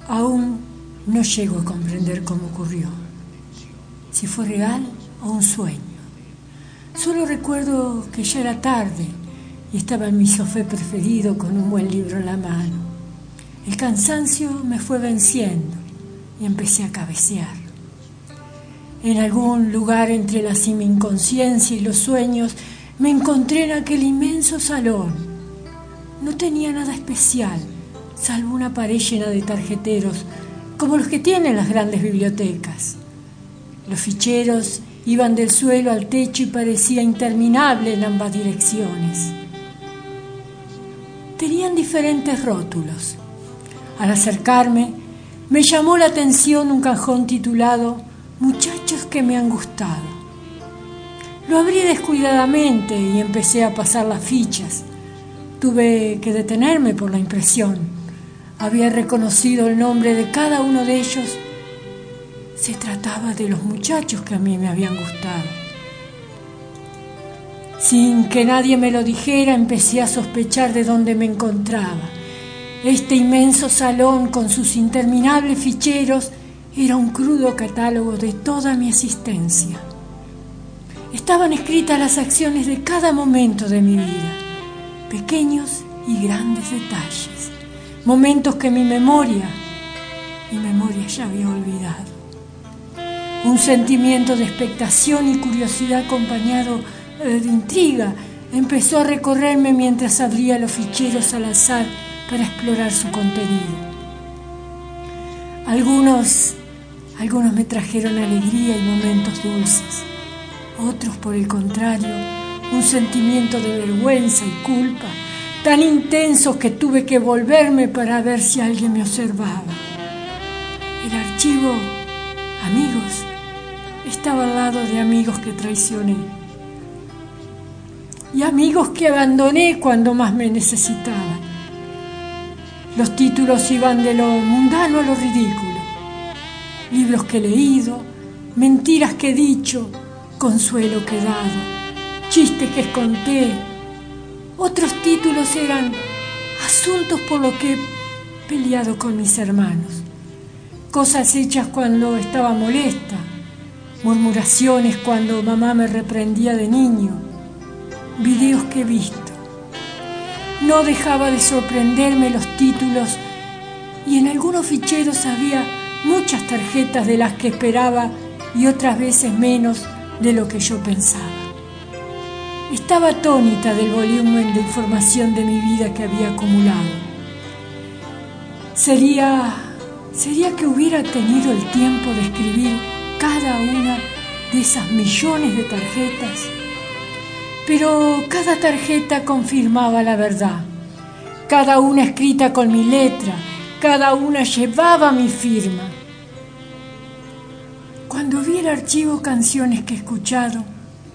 Aún no llego a comprender cómo ocurrió, si fue real o un sueño. Solo recuerdo que ya era tarde y estaba en mi sofá preferido con un buen libro en la mano. El cansancio me fue venciendo y empecé a cabecear. En algún lugar entre la semi-inconsciencia y los sueños me encontré en aquel inmenso salón. No tenía nada especial, salvo una pared llena de tarjeteros, como los que tienen las grandes bibliotecas. Los ficheros iban del suelo al techo y parecía interminable en ambas direcciones. Tenían diferentes rótulos. Al acercarme, me llamó la atención un cajón titulado Muchachos que me han gustado. Lo abrí descuidadamente y empecé a pasar las fichas. Tuve que detenerme por la impresión. Había reconocido el nombre de cada uno de ellos. Se trataba de los muchachos que a mí me habían gustado. Sin que nadie me lo dijera, empecé a sospechar de dónde me encontraba. Este inmenso salón con sus interminables ficheros era un crudo catálogo de toda mi existencia. Estaban escritas las acciones de cada momento de mi vida, pequeños y grandes detalles, momentos que mi memoria ya había olvidado. Un sentimiento de expectación y curiosidad acompañado de intriga empezó a recorrerme mientras abría los ficheros al azar para explorar su contenido. Algunos me trajeron alegría y momentos dulces. Otros, por el contrario, un sentimiento de vergüenza y culpa, tan intensos que tuve que volverme para ver si alguien me observaba. El archivo Amigos estaba al lado de amigos que traicioné y amigos que abandoné cuando más me necesitaban. Los títulos iban de lo mundano a lo ridículo. Libros que he leído, mentiras que he dicho, consuelo que he dado, chistes que conté. Otros títulos eran asuntos por los que he peleado con mis hermanos, cosas hechas cuando estaba molesta, murmuraciones cuando mamá me reprendía de niño, videos que he visto. No dejaba de sorprenderme los títulos y en algunos ficheros había muchas tarjetas de las que esperaba y otras veces menos de lo que yo pensaba. Estaba atónita del volumen de información de mi vida que había acumulado. ¿Sería que hubiera tenido el tiempo de escribir cada una de esas millones de tarjetas? Pero cada tarjeta confirmaba la verdad. Cada una escrita con mi letra, cada una llevaba mi firma. Cuando vi el archivo Canciones que he escuchado,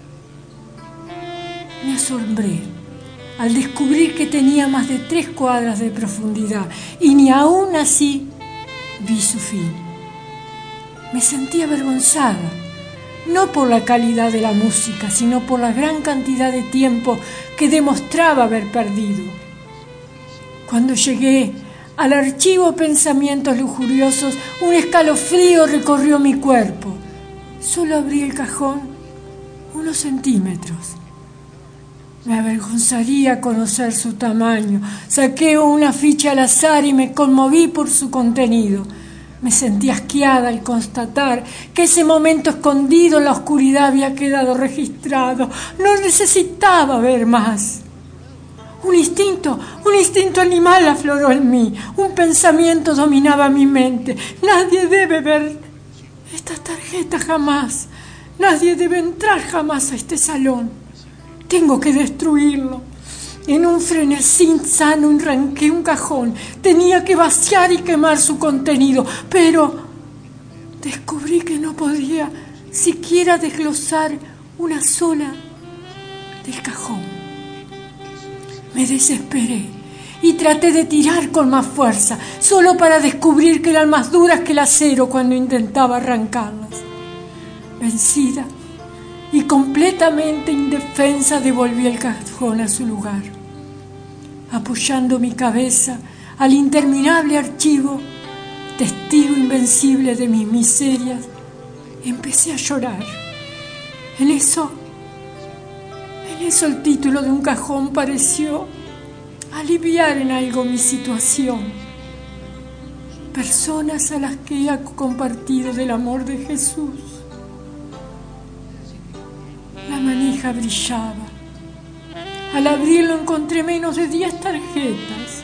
me asombré al descubrir que tenía más de 3 cuadras de profundidad y ni aún así vi su fin. Me sentí avergonzada, no por la calidad de la música, sino por la gran cantidad de tiempo que demostraba haber perdido. Cuando llegué al archivo Pensamientos lujuriosos, un escalofrío recorrió mi cuerpo. Solo abrí el cajón unos centímetros. Me avergonzaría conocer su tamaño. Saqué una ficha al azar y me conmoví por su contenido. Me sentí asqueada al constatar que ese momento escondido en la oscuridad había quedado registrado. No necesitaba ver más. Un instinto animal afloró en mí. Un pensamiento dominaba mi mente. Nadie debe ver estas tarjetas jamás. Nadie debe entrar jamás a este salón. Tengo que destruirlo. En un frenesí insano arranqué un cajón. Tenía que vaciar y quemar su contenido, pero descubrí que no podía siquiera desglosar una sola del cajón. Me desesperé y traté de tirar con más fuerza, solo para descubrir que eran más duras que el acero cuando intentaba arrancarlas. Vencida y completamente indefensa, devolví el cajón a su lugar. Apoyando mi cabeza al interminable archivo, testigo invencible de mis miserias, empecé a llorar. En eso el título de un cajón pareció aliviar en algo mi situación. Personas a las que he compartido del amor de Jesús. La manija brillaba. Al abrirlo encontré menos de 10 tarjetas.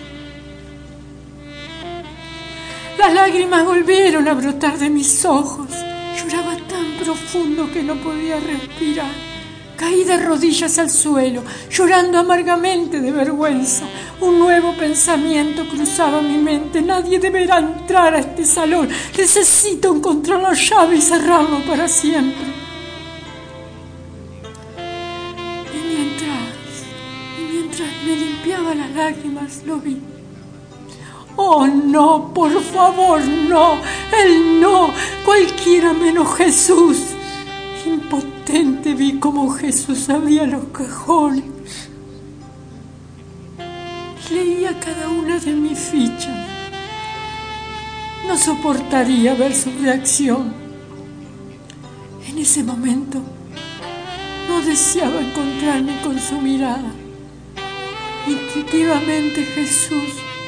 Las lágrimas volvieron a brotar de mis ojos. Lloraba tan profundo que no podía respirar. Caí de rodillas al suelo, llorando amargamente de vergüenza. Un nuevo pensamiento cruzaba mi mente. Nadie deberá entrar a este salón. Necesito encontrar la llave y cerrarlo para siempre. Y mientras me limpiaba las lágrimas, lo vi. Oh, no, por favor, no. Él no, cualquiera menos Jesús. Impotente vi cómo Jesús abría los cajones. Leía cada una de mis fichas. No soportaría ver su reacción. En ese momento no deseaba encontrarme con su mirada. Intuitivamente Jesús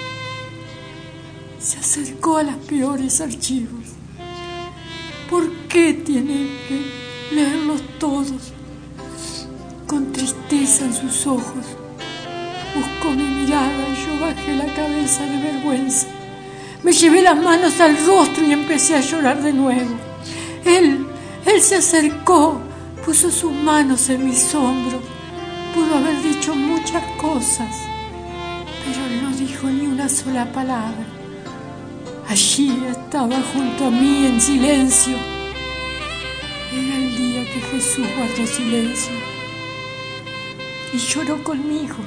se acercó a los peores archivos. ¿Por qué tienen que leerlos todos? Con tristeza en sus ojos buscó mi mirada y yo bajé la cabeza de vergüenza. Me llevé las manos al rostro y empecé a llorar de nuevo. Él se acercó, puso sus manos en mis hombros. Pudo haber dicho muchas cosas, pero no dijo ni una sola palabra. Allí estaba junto a mí en silencio. Era el día que Jesús guardó silencio y lloró conmigo.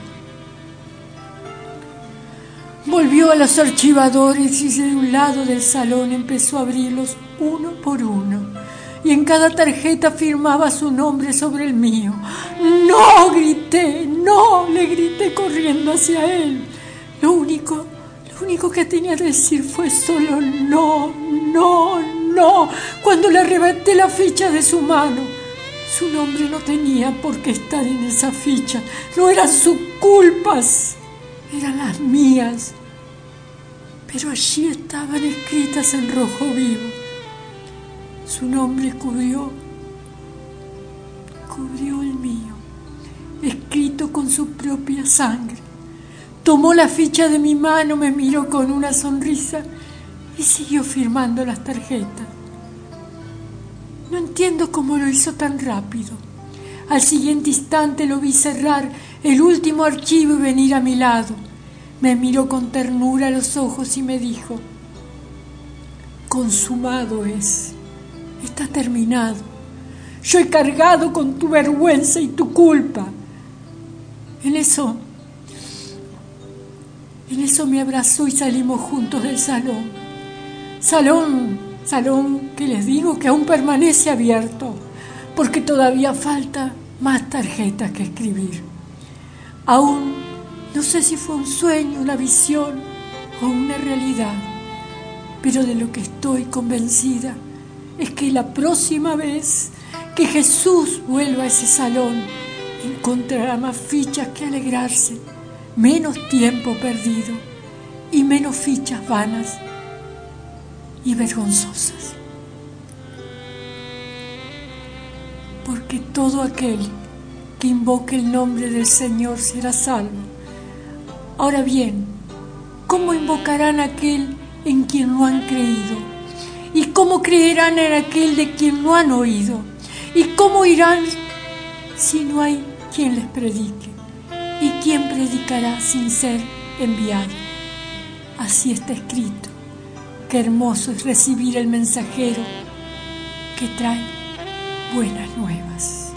Volvió a los archivadores y de un lado del salón empezó a abrirlos uno por uno. Y en cada tarjeta firmaba su nombre sobre el mío. ¡No! Grité, ¡no! Le grité corriendo hacia él. Lo único que tenía que decir fue solo no, no, no. Cuando le arrebaté la ficha de su mano, su nombre no tenía por qué estar en esa ficha. No eran sus culpas, eran las mías. Pero allí estaban escritas en rojo vivo. Su nombre cubrió el mío, escrito con su propia sangre. Tomó la ficha de mi mano, me miró con una sonrisa y siguió firmando las tarjetas. No entiendo cómo lo hizo tan rápido. Al siguiente instante lo vi cerrar el último archivo y venir a mi lado. Me miró con ternura a los ojos y me dijo: consumado es, está terminado. Yo he cargado con tu vergüenza y tu culpa. En eso me abrazó y salimos juntos del salón. Salón que les digo que aún permanece abierto, porque todavía falta más tarjetas que escribir. Aún no sé si fue un sueño, una visión o una realidad, pero de lo que estoy convencida es que la próxima vez que Jesús vuelva a ese salón, encontrará más fichas que alegrarse, menos tiempo perdido y menos fichas vanas y vergonzosas. Porque todo aquel que invoque el nombre del Señor será salvo. Ahora bien, ¿cómo invocarán a aquel en quien no han creído? ¿Y cómo creerán en aquel de quien no han oído? ¿Y cómo irán si no hay quien les predique? ¿Y quién predicará sin ser enviado? Así está escrito. Qué hermoso es recibir el mensajero que trae buenas nuevas.